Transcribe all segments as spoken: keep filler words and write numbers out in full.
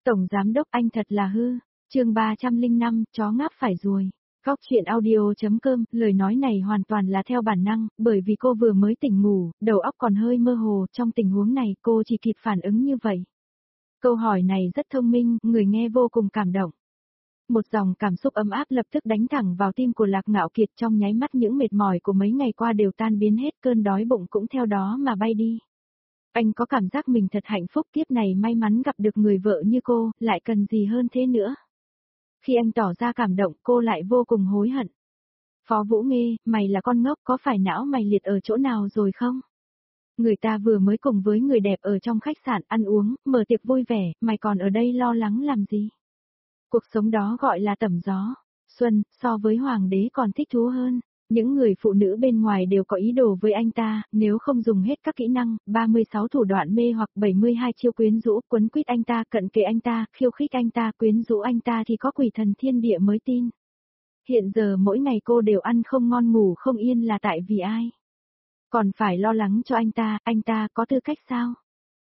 Tổng giám đốc anh thật là hư. Chương ba trăm lẻ năm, chó ngáp phải ruồi. Góc chuyện audio.com, lời nói này hoàn toàn là theo bản năng, bởi vì cô vừa mới tỉnh ngủ, đầu óc còn hơi mơ hồ, trong tình huống này cô chỉ kịp phản ứng như vậy. Câu hỏi này rất thông minh, người nghe vô cùng cảm động. Một dòng cảm xúc ấm áp lập tức đánh thẳng vào tim của Lạc Ngạo Kiệt, trong nháy mắt những mệt mỏi của mấy ngày qua đều tan biến hết, cơn đói bụng cũng theo đó mà bay đi. Anh có cảm giác mình thật hạnh phúc, kiếp này may mắn gặp được người vợ như cô, lại cần gì hơn thế nữa. Khi anh tỏ ra cảm động, cô lại vô cùng hối hận. Phó Vũ Nghê, mày là con ngốc, có phải não mày liệt ở chỗ nào rồi không? Người ta vừa mới cùng với người đẹp ở trong khách sạn ăn uống, mở tiệc vui vẻ, mày còn ở đây lo lắng làm gì? Cuộc sống đó gọi là tẩm gió. Xuân, so với hoàng đế còn thích thú hơn. Những người phụ nữ bên ngoài đều có ý đồ với anh ta, nếu không dùng hết các kỹ năng, ba mươi sáu thủ đoạn mê hoặc bảy mươi hai chiêu quyến rũ, quấn quýt anh ta, cận kề anh ta, khiêu khích anh ta, quyến rũ anh ta thì có quỷ thần thiên địa mới tin. Hiện giờ mỗi ngày cô đều ăn không ngon ngủ không yên là tại vì ai? Còn phải lo lắng cho anh ta, anh ta có tư cách sao?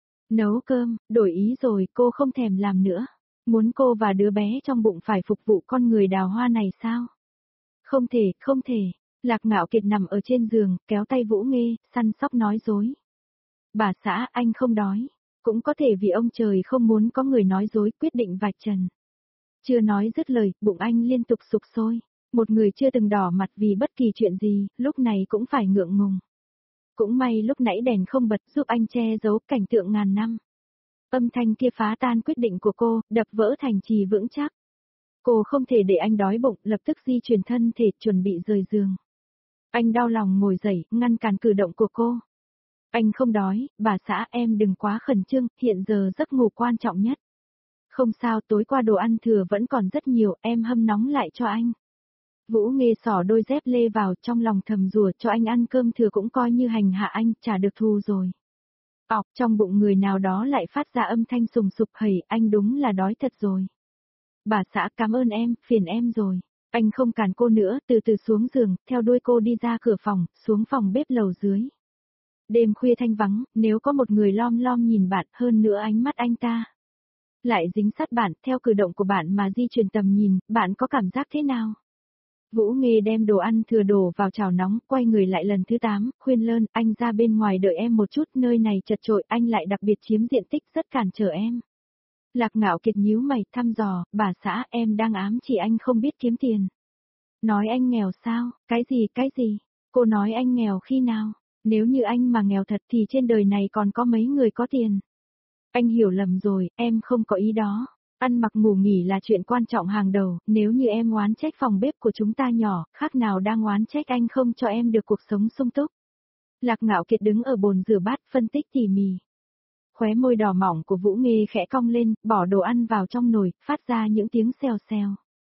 Nấu cơm, đổi ý rồi, cô không thèm làm nữa. Muốn cô và đứa bé trong bụng phải phục vụ con người đào hoa này sao? Không thể, không thể. Lạc Ngạo Kiệt nằm ở trên giường, kéo tay Vũ Nghê, săn sóc nói dối. Bà xã, anh không đói. Cũng có thể vì ông trời không muốn có người nói dối, quyết định vạch trần. Chưa nói dứt lời, bụng anh liên tục sục sôi. Một người chưa từng đỏ mặt vì bất kỳ chuyện gì, lúc này cũng phải ngượng ngùng. Cũng may lúc nãy đèn không bật giúp anh che giấu cảnh tượng ngàn năm. Âm thanh kia phá tan quyết định của cô, đập vỡ thành trì vững chắc. Cô không thể để anh đói bụng, lập tức di chuyển thân thể, chuẩn bị rời giường. Anh đau lòng ngồi dậy, ngăn cản cử động của cô. Anh không đói, bà xã em đừng quá khẩn trương, hiện giờ giấc ngủ quan trọng nhất. Không sao, tối qua đồ ăn thừa vẫn còn rất nhiều, em hâm nóng lại cho anh. Vũ Nghê xỏ đôi dép lê vào, trong lòng thầm rủa, cho anh ăn cơm thừa cũng coi như hành hạ anh, trả được thù rồi. Ọc, trong bụng người nào đó lại phát ra âm thanh sùng sục, hầy, anh đúng là đói thật rồi. Bà xã cảm ơn em, phiền em rồi. Anh không cản cô nữa, từ từ xuống giường, theo đuôi cô đi ra cửa phòng, xuống phòng bếp lầu dưới. Đêm khuya thanh vắng, nếu có một người lom lom nhìn bạn, hơn nữa ánh mắt anh ta lại dính sát bạn, theo cử động của bạn mà di chuyển tầm nhìn, bạn có cảm giác thế nào? Vũ Nghê đem đồ ăn thừa đổ vào chảo nóng, quay người lại lần thứ tám, khuyên lơn, anh ra bên ngoài đợi em một chút, nơi này chật chội, anh lại đặc biệt chiếm diện tích rất cản trở em. Lạc Ngạo Kiệt nhíu mày, thăm dò, bà xã em đang ám chỉ anh không biết kiếm tiền. Nói anh nghèo sao, cái gì, cái gì, cô nói anh nghèo khi nào, nếu như anh mà nghèo thật thì trên đời này còn có mấy người có tiền. Anh hiểu lầm rồi, em không có ý đó. Ăn mặc ngủ nghỉ là chuyện quan trọng hàng đầu, nếu như em oán trách phòng bếp của chúng ta nhỏ, khác nào đang oán trách anh không cho em được cuộc sống sung túc. Lạc Ngạo Kiệt đứng ở bồn rửa bát phân tích tỉ mỉ. Khóe môi đỏ mỏng của Vũ Nghê khẽ cong lên, bỏ đồ ăn vào trong nồi, phát ra những tiếng xèo xèo.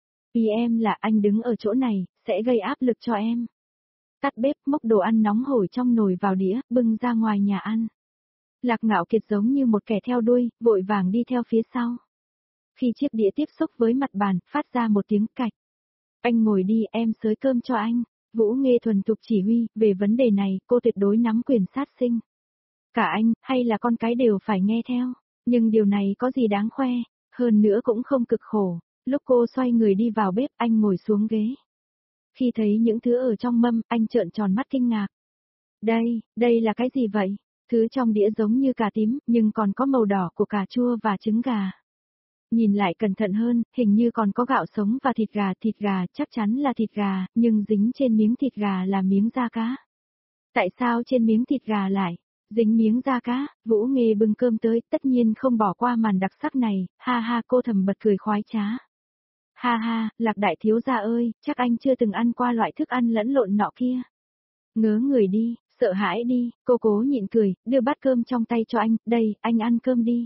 Ý em là anh đứng ở chỗ này, sẽ gây áp lực cho em. Tắt bếp, múc đồ ăn nóng hổi trong nồi vào đĩa, bưng ra ngoài nhà ăn. Lạc Ngạo Kiệt giống như một kẻ theo đuôi, vội vàng đi theo phía sau. Khi chiếc đĩa tiếp xúc với mặt bàn, phát ra một tiếng cạch. Anh ngồi đi, em xới cơm cho anh. Vũ Nghê thuần thục chỉ huy, về vấn đề này, cô tuyệt đối nắm quyền sát sinh. Cả anh, hay là con cái đều phải nghe theo. Nhưng điều này có gì đáng khoe, hơn nữa cũng không cực khổ. Lúc cô xoay người đi vào bếp, anh ngồi xuống ghế. Khi thấy những thứ ở trong mâm, anh trợn tròn mắt kinh ngạc. Đây, đây là cái gì vậy? Thứ trong đĩa giống như cà tím, nhưng còn có màu đỏ của cà chua và trứng gà. Nhìn lại cẩn thận hơn, hình như còn có gạo sống và thịt gà, thịt gà chắc chắn là thịt gà, nhưng dính trên miếng thịt gà là miếng da cá. Tại sao trên miếng thịt gà lại dính miếng da cá? Vũ Nghê bưng cơm tới, tất nhiên không bỏ qua màn đặc sắc này, ha ha, cô thầm bật cười khoái trá. Ha ha, Lạc đại thiếu gia ơi, chắc anh chưa từng ăn qua loại thức ăn lẫn lộn nọ kia. Ngớ người đi, sợ hãi đi, cô cố nhịn cười, đưa bát cơm trong tay cho anh, đây, anh ăn cơm đi.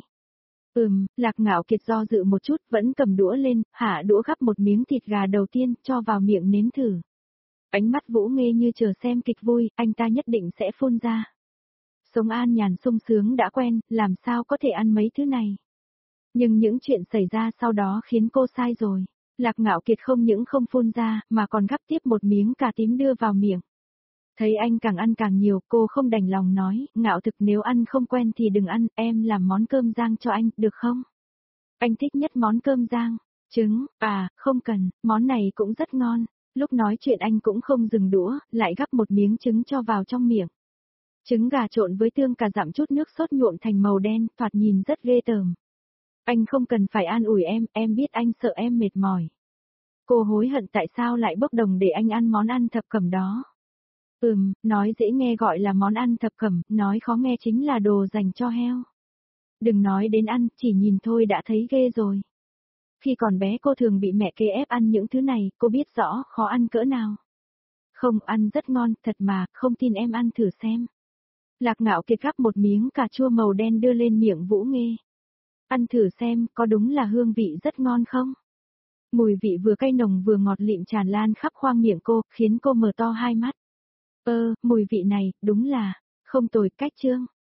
Ừm, Lạc Ngạo Kiệt do dự một chút, vẫn cầm đũa lên, hạ đũa gắp một miếng thịt gà đầu tiên, cho vào miệng nếm thử. Ánh mắt Vũ Nghê như chờ xem kịch vui, anh ta nhất định sẽ phun ra. Sống an nhàn sung sướng đã quen, làm sao có thể ăn mấy thứ này. Nhưng những chuyện xảy ra sau đó khiến cô sai rồi. Lạc Ngạo Kiệt không những không phun ra, mà còn gắp tiếp một miếng cà tím đưa vào miệng. Thấy anh càng ăn càng nhiều, cô không đành lòng nói, Ngạo thực nếu ăn không quen thì đừng ăn, em làm món cơm rang cho anh, được không? Anh thích nhất món cơm rang, trứng, à, không cần, món này cũng rất ngon. Lúc nói chuyện anh cũng không dừng đũa, lại gắp một miếng trứng cho vào trong miệng. Trứng gà trộn với tương cà dặm chút nước sốt nhuộm thành màu đen, thoạt nhìn rất ghê tởm. Anh không cần phải an ủi em, em biết anh sợ em mệt mỏi. Cô hối hận tại sao lại bốc đồng để anh ăn món ăn thập cẩm đó. Ừm, nói dễ nghe gọi là món ăn thập cẩm, nói khó nghe chính là đồ dành cho heo. Đừng nói đến ăn, chỉ nhìn thôi đã thấy ghê rồi. Khi còn bé cô thường bị mẹ kê ép ăn những thứ này, cô biết rõ khó ăn cỡ nào. Không, ăn rất ngon, thật mà, không tin em ăn thử xem. Lạc Ngạo Kiệt gắp một miếng cà chua màu đen đưa lên miệng Vũ Nghê. Ăn thử xem, có đúng là hương vị rất ngon không? Mùi vị vừa cay nồng vừa ngọt lịm tràn lan khắp khoang miệng cô, khiến cô mở to hai mắt. Ơ, mùi vị này, đúng là, không tồi, cách chương.